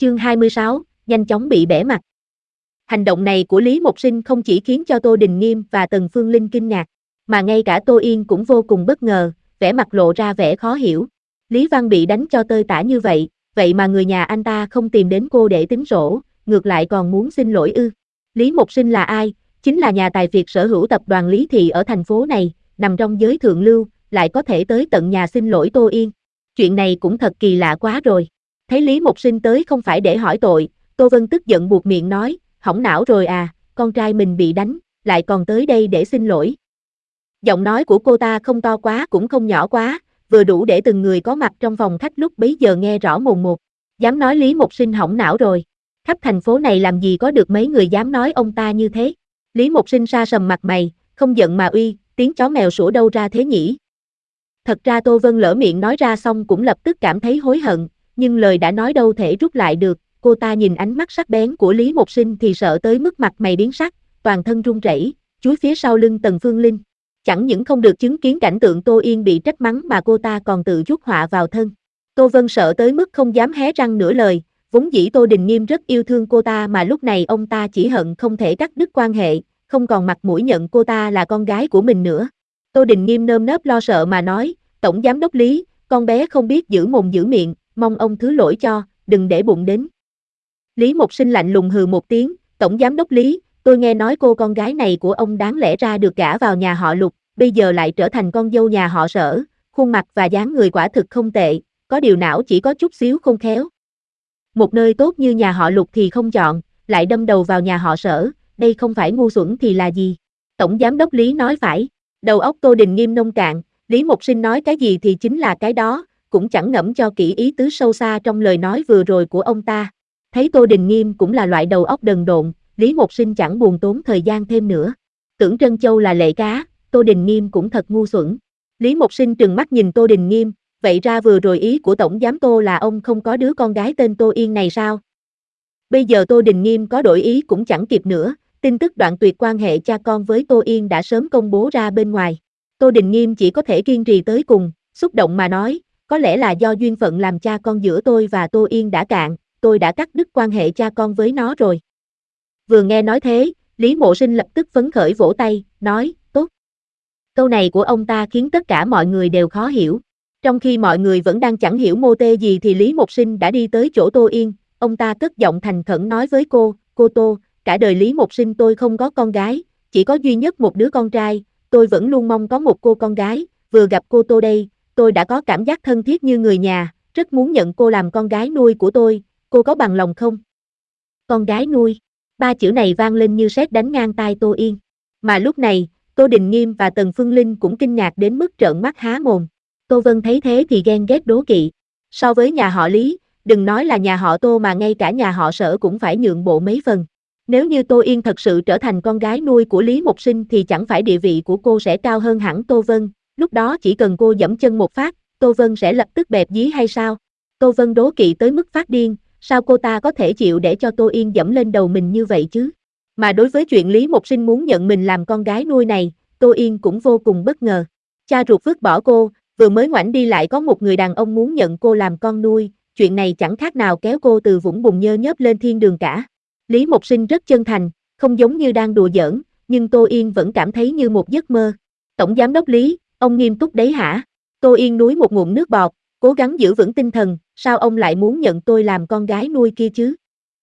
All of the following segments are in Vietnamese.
Chương 26, nhanh chóng bị bẻ mặt. Hành động này của Lý Mộc Sinh không chỉ khiến cho Tô Đình Nghiêm và Tần Phương Linh kinh ngạc, mà ngay cả Tô Yên cũng vô cùng bất ngờ, vẻ mặt lộ ra vẻ khó hiểu. Lý Văn bị đánh cho tơi tả như vậy, vậy mà người nhà anh ta không tìm đến cô để tính sổ, ngược lại còn muốn xin lỗi ư? Lý Mộc Sinh là ai? Chính là nhà tài phiệt sở hữu tập đoàn Lý Thị ở thành phố này, nằm trong giới thượng lưu, lại có thể tới tận nhà xin lỗi Tô Yên. Chuyện này cũng thật kỳ lạ quá rồi. Thấy Lý Mộc Sinh tới không phải để hỏi tội, Tô Vân tức giận buột miệng nói, hỏng não rồi à, con trai mình bị đánh, lại còn tới đây để xin lỗi. Giọng nói của cô ta không to quá cũng không nhỏ quá, vừa đủ để từng người có mặt trong phòng khách lúc bấy giờ nghe rõ mồn một. Dám nói Lý Mộc Sinh hỏng não rồi. Khắp thành phố này làm gì có được mấy người dám nói ông ta như thế. Lý Mộc Sinh sa sầm mặt mày, không giận mà uy, tiếng chó mèo sủa đâu ra thế nhỉ? Thật ra Tô Vân lỡ miệng nói ra xong cũng lập tức cảm thấy hối hận, nhưng lời đã nói đâu thể rút lại được. Cô ta nhìn ánh mắt sắc bén của Lý Mộc Sinh thì sợ tới mức mặt mày biến sắc, toàn thân run rẩy, chúi phía sau lưng Tần Phương Linh. Chẳng những không được chứng kiến cảnh tượng Tô Yên bị trách mắng mà cô ta còn tự chuốc họa vào thân. Tô Vân sợ tới mức không dám hé răng nửa lời, vốn dĩ Tô Đình Nghiêm rất yêu thương cô ta mà lúc này ông ta chỉ hận không thể cắt đứt quan hệ, không còn mặt mũi nhận cô ta là con gái của mình nữa. Tô Đình Nghiêm nơm nớp lo sợ mà nói, Tổng Giám đốc Lý, con bé không biết giữ mồm giữ miệng, mong ông thứ lỗi cho, đừng để bụng đến. Lý Mộc Sinh lạnh lùng hừ một tiếng, Tổng Giám đốc Lý, tôi nghe nói cô con gái này của ông đáng lẽ ra được gả vào nhà họ Lục, bây giờ lại trở thành con dâu nhà họ Sở, khuôn mặt và dáng người quả thực không tệ, có điều não chỉ có chút xíu không khéo. Một nơi tốt như nhà họ Lục thì không chọn, lại đâm đầu vào nhà họ Sở, đây không phải ngu xuẩn thì là gì? Tổng Giám đốc Lý nói phải, đầu óc Tô Đình Nghiêm nông cạn, Lý Mộc Sinh nói cái gì thì chính là cái đó, cũng chẳng ngẫm cho kỹ ý tứ sâu xa trong lời nói vừa rồi của ông ta. Thấy Tô Đình Nghiêm cũng là loại đầu óc đần độn, Lý Mộc Sinh chẳng buồn tốn thời gian thêm nữa. Tưởng Trân Châu là lệ cá, Tô Đình Nghiêm cũng thật ngu xuẩn. Lý Mộc Sinh trừng mắt nhìn Tô Đình Nghiêm, vậy ra vừa rồi ý của Tổng Giám Tô là ông không có đứa con gái tên Tô Yên này sao? Bây giờ Tô Đình Nghiêm có đổi ý cũng chẳng kịp nữa, tin tức đoạn tuyệt quan hệ cha con với Tô Yên đã sớm công bố ra bên ngoài. Tô Đình Nghiêm chỉ có thể kiên trì tới cùng, xúc động mà nói, có lẽ là do duyên phận làm cha con giữa tôi và Tô Yên đã cạn, tôi đã cắt đứt quan hệ cha con với nó rồi. Vừa nghe nói thế, Lý Mộ Sinh lập tức phấn khởi vỗ tay, nói, tốt. Câu này của ông ta khiến tất cả mọi người đều khó hiểu. Trong khi mọi người vẫn đang chẳng hiểu mô tê gì thì Lý Mộc Sinh đã đi tới chỗ Tô Yên, ông ta cất giọng thành khẩn nói với cô Tô, cả đời Lý Mộc Sinh tôi không có con gái, chỉ có duy nhất một đứa con trai, tôi vẫn luôn mong có một cô con gái, vừa gặp cô Tô đây, tôi đã có cảm giác thân thiết như người nhà, rất muốn nhận cô làm con gái nuôi của tôi, cô có bằng lòng không? Con gái nuôi, ba chữ này vang lên như sét đánh ngang tai Tô Yên. Mà lúc này, Tô Đình Nghiêm và Tần Phương Linh cũng kinh ngạc đến mức trợn mắt há mồm. Tô Vân thấy thế thì ghen ghét đố kỵ. So với nhà họ Lý, đừng nói là nhà họ Tô mà ngay cả nhà họ Sở cũng phải nhượng bộ mấy phần. Nếu như Tô Yên thật sự trở thành con gái nuôi của Lý Mộc Sinh thì chẳng phải địa vị của cô sẽ cao hơn hẳn Tô Vân, lúc đó chỉ cần cô giẫm chân một phát, Tô Vân sẽ lập tức bẹp dí hay sao? Tô Vân đố kỵ tới mức phát điên, sao cô ta có thể chịu để cho Tô Yên giẫm lên đầu mình như vậy chứ? Mà đối với chuyện Lý Mộc Sinh muốn nhận mình làm con gái nuôi này, Tô Yên cũng vô cùng bất ngờ. Cha ruột vứt bỏ cô, vừa mới ngoảnh đi lại có một người đàn ông muốn nhận cô làm con nuôi, chuyện này chẳng khác nào kéo cô từ vũng bùn nhơ nhớp lên thiên đường cả. Lý Mộc Sinh rất chân thành, không giống như đang đùa giỡn, nhưng Tô Yên vẫn cảm thấy như một giấc mơ. Tổng Giám đốc Lý, ông nghiêm túc đấy hả? Tô Yên nuốt một ngụm nước bọt, cố gắng giữ vững tinh thần, sao ông lại muốn nhận tôi làm con gái nuôi kia chứ?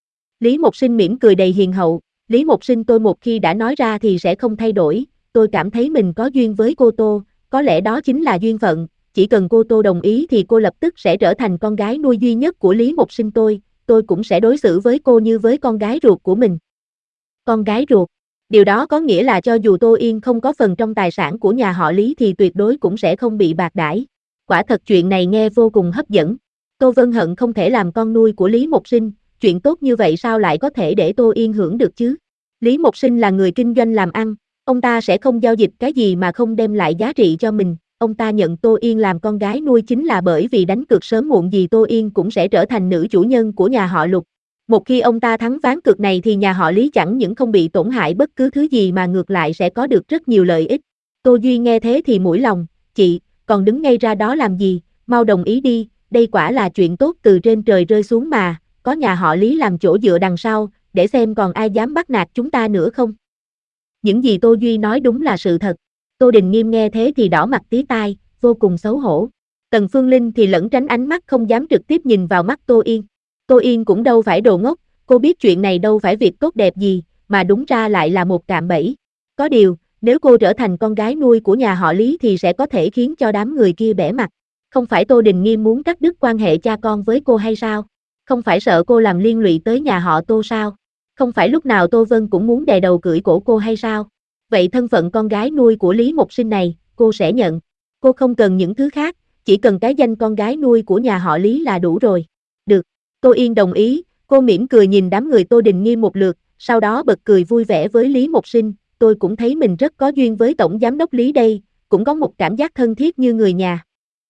Lý Mộc Sinh mỉm cười đầy hiền hậu, Lý Mộc Sinh tôi một khi đã nói ra thì sẽ không thay đổi, tôi cảm thấy mình có duyên với cô Tô, có lẽ đó chính là duyên phận, chỉ cần cô Tô đồng ý thì cô lập tức sẽ trở thành con gái nuôi duy nhất của Lý Mộc Sinh tôi cũng sẽ đối xử với cô như với con gái ruột của mình. Con gái ruột, điều đó có nghĩa là cho dù Tô Yên không có phần trong tài sản của nhà họ Lý thì tuyệt đối cũng sẽ không bị bạc đãi. Quả thật chuyện này nghe vô cùng hấp dẫn. Tô Vân hận không thể làm con nuôi của Lý Mộc Sinh, chuyện tốt như vậy sao lại có thể để Tô Yên hưởng được chứ? Lý Mộc Sinh là người kinh doanh làm ăn, ông ta sẽ không giao dịch cái gì mà không đem lại giá trị cho mình. Ông ta nhận Tô Yên làm con gái nuôi chính là bởi vì đánh cược sớm muộn gì Tô Yên cũng sẽ trở thành nữ chủ nhân của nhà họ Lục. Một khi ông ta thắng ván cược này thì nhà họ Lý chẳng những không bị tổn hại bất cứ thứ gì mà ngược lại sẽ có được rất nhiều lợi ích. Tô Duy nghe thế thì mũi lòng, chị, còn đứng ngay ra đó làm gì, mau đồng ý đi, đây quả là chuyện tốt từ trên trời rơi xuống mà, có nhà họ Lý làm chỗ dựa đằng sau, để xem còn ai dám bắt nạt chúng ta nữa không. Những gì Tô Duy nói đúng là sự thật. Tô Đình Nghiêm nghe thế thì đỏ mặt tía tai, vô cùng xấu hổ. Tần Phương Linh thì lẩn tránh ánh mắt không dám trực tiếp nhìn vào mắt Tô Yên. Tô Yên cũng đâu phải đồ ngốc, cô biết chuyện này đâu phải việc tốt đẹp gì, mà đúng ra lại là một cạm bẫy. Có điều, nếu cô trở thành con gái nuôi của nhà họ Lý thì sẽ có thể khiến cho đám người kia bẽ mặt. Không phải Tô Đình Nghiêm muốn cắt đứt quan hệ cha con với cô hay sao? Không phải sợ cô làm liên lụy tới nhà họ Tô sao? Không phải lúc nào Tô Vân cũng muốn đè đầu cưỡi cổ cô hay sao? Vậy thân phận con gái nuôi của Lý Mộc Sinh này, cô sẽ nhận. Cô không cần những thứ khác, chỉ cần cái danh con gái nuôi của nhà họ Lý là đủ rồi. Được, Tô Yên đồng ý, cô mỉm cười nhìn đám người Tô Đình Nghiêm một lượt, sau đó bật cười vui vẻ với Lý Mộc Sinh, tôi cũng thấy mình rất có duyên với Tổng Giám đốc Lý đây, cũng có một cảm giác thân thiết như người nhà.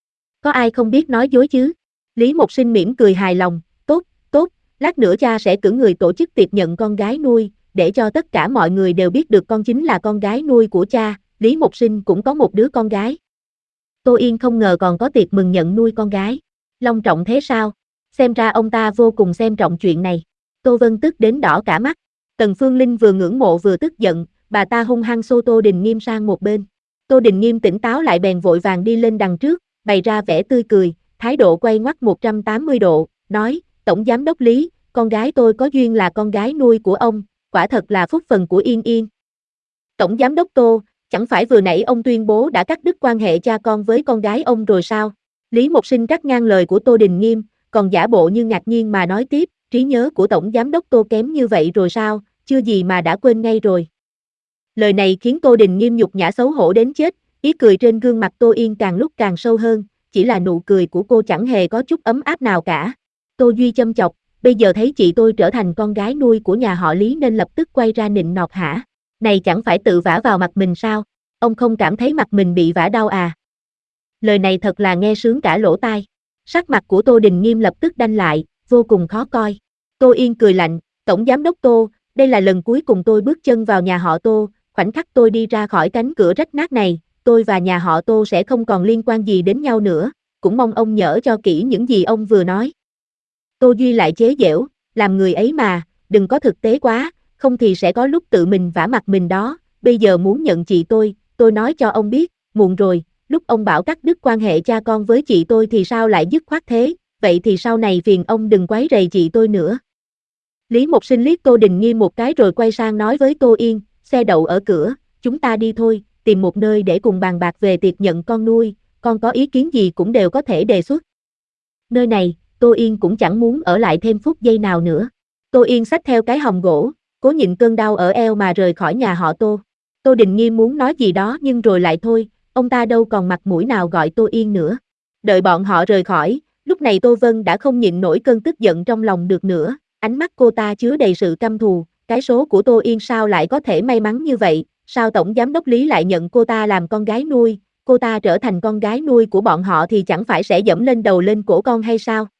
Có ai không biết nói dối chứ? Lý Mộc Sinh mỉm cười hài lòng, tốt, tốt, lát nữa cha sẽ cử người tổ chức tiệc nhận con gái nuôi, để cho tất cả mọi người đều biết được con chính là con gái nuôi của cha, Lý Mộc Sinh cũng có một đứa con gái. Tô Yên không ngờ còn có tiệc mừng nhận nuôi con gái. Long trọng thế sao? Xem ra ông ta vô cùng xem trọng chuyện này. Tô Vân tức đến đỏ cả mắt. Tần Phương Linh vừa ngưỡng mộ vừa tức giận, bà ta hung hăng xô Tô Đình Nghiêm sang một bên. Tô Đình Nghiêm tỉnh táo lại bèn vội vàng đi lên đằng trước, bày ra vẻ tươi cười, thái độ quay ngoắt 180 độ, nói, Tổng Giám đốc Lý, con gái tôi có duyên là con gái nuôi của ông, quả thật là phúc phần của Yên Yên. Tổng Giám đốc Tô, chẳng phải vừa nãy ông tuyên bố đã cắt đứt quan hệ cha con với con gái ông rồi sao? Lý Mộc Sinh cắt ngang lời của Tô Đình Nghiêm, còn giả bộ như ngạc nhiên mà nói tiếp, trí nhớ của Tổng Giám đốc Tô kém như vậy rồi sao, chưa gì mà đã quên ngay rồi. Lời này khiến Tô Đình Nghiêm nhục nhã xấu hổ đến chết, ý cười trên gương mặt Tô Yên càng lúc càng sâu hơn, chỉ là nụ cười của cô chẳng hề có chút ấm áp nào cả. Tô Duy châm chọc, bây giờ thấy chị tôi trở thành con gái nuôi của nhà họ Lý nên lập tức quay ra nịnh nọt hả? Này chẳng phải tự vả vào mặt mình sao? Ông không cảm thấy mặt mình bị vả đau à? Lời này thật là nghe sướng cả lỗ tai. Sắc mặt của Tô Đình Nghiêm lập tức đanh lại, vô cùng khó coi. Tô Yên cười lạnh, Tổng Giám đốc Tô, đây là lần cuối cùng tôi bước chân vào nhà họ Tô, khoảnh khắc tôi đi ra khỏi cánh cửa rách nát này, tôi và nhà họ Tô sẽ không còn liên quan gì đến nhau nữa, cũng mong ông nhớ cho kỹ những gì ông vừa nói. Tô Duy lại chế giễu, làm người ấy mà, đừng có thực tế quá, không thì sẽ có lúc tự mình vả mặt mình đó, bây giờ muốn nhận chị tôi nói cho ông biết, muộn rồi, lúc ông bảo cắt đứt quan hệ cha con với chị tôi thì sao lại dứt khoát thế, vậy thì sau này phiền ông đừng quấy rầy chị tôi nữa. Lý Mộc Sinh liếc Tô Đình Nghiêm một cái rồi quay sang nói với Tô Yên, xe đậu ở cửa, chúng ta đi thôi, tìm một nơi để cùng bàn bạc về tiệc nhận con nuôi, con có ý kiến gì cũng đều có thể đề xuất. Nơi này, Tô Yên cũng chẳng muốn ở lại thêm phút giây nào nữa. Tô Yên xách theo cái hòm gỗ, cố nhịn cơn đau ở eo mà rời khỏi nhà họ Tô. Tô Đình Nghiêm muốn nói gì đó nhưng rồi lại thôi, ông ta đâu còn mặt mũi nào gọi Tô Yên nữa. Đợi bọn họ rời khỏi, lúc này Tô Vân đã không nhịn nổi cơn tức giận trong lòng được nữa, ánh mắt cô ta chứa đầy sự căm thù, cái số của Tô Yên sao lại có thể may mắn như vậy, sao Tổng Giám đốc Lý lại nhận cô ta làm con gái nuôi, cô ta trở thành con gái nuôi của bọn họ thì chẳng phải sẽ dẫm lên đầu lên cổ con hay sao?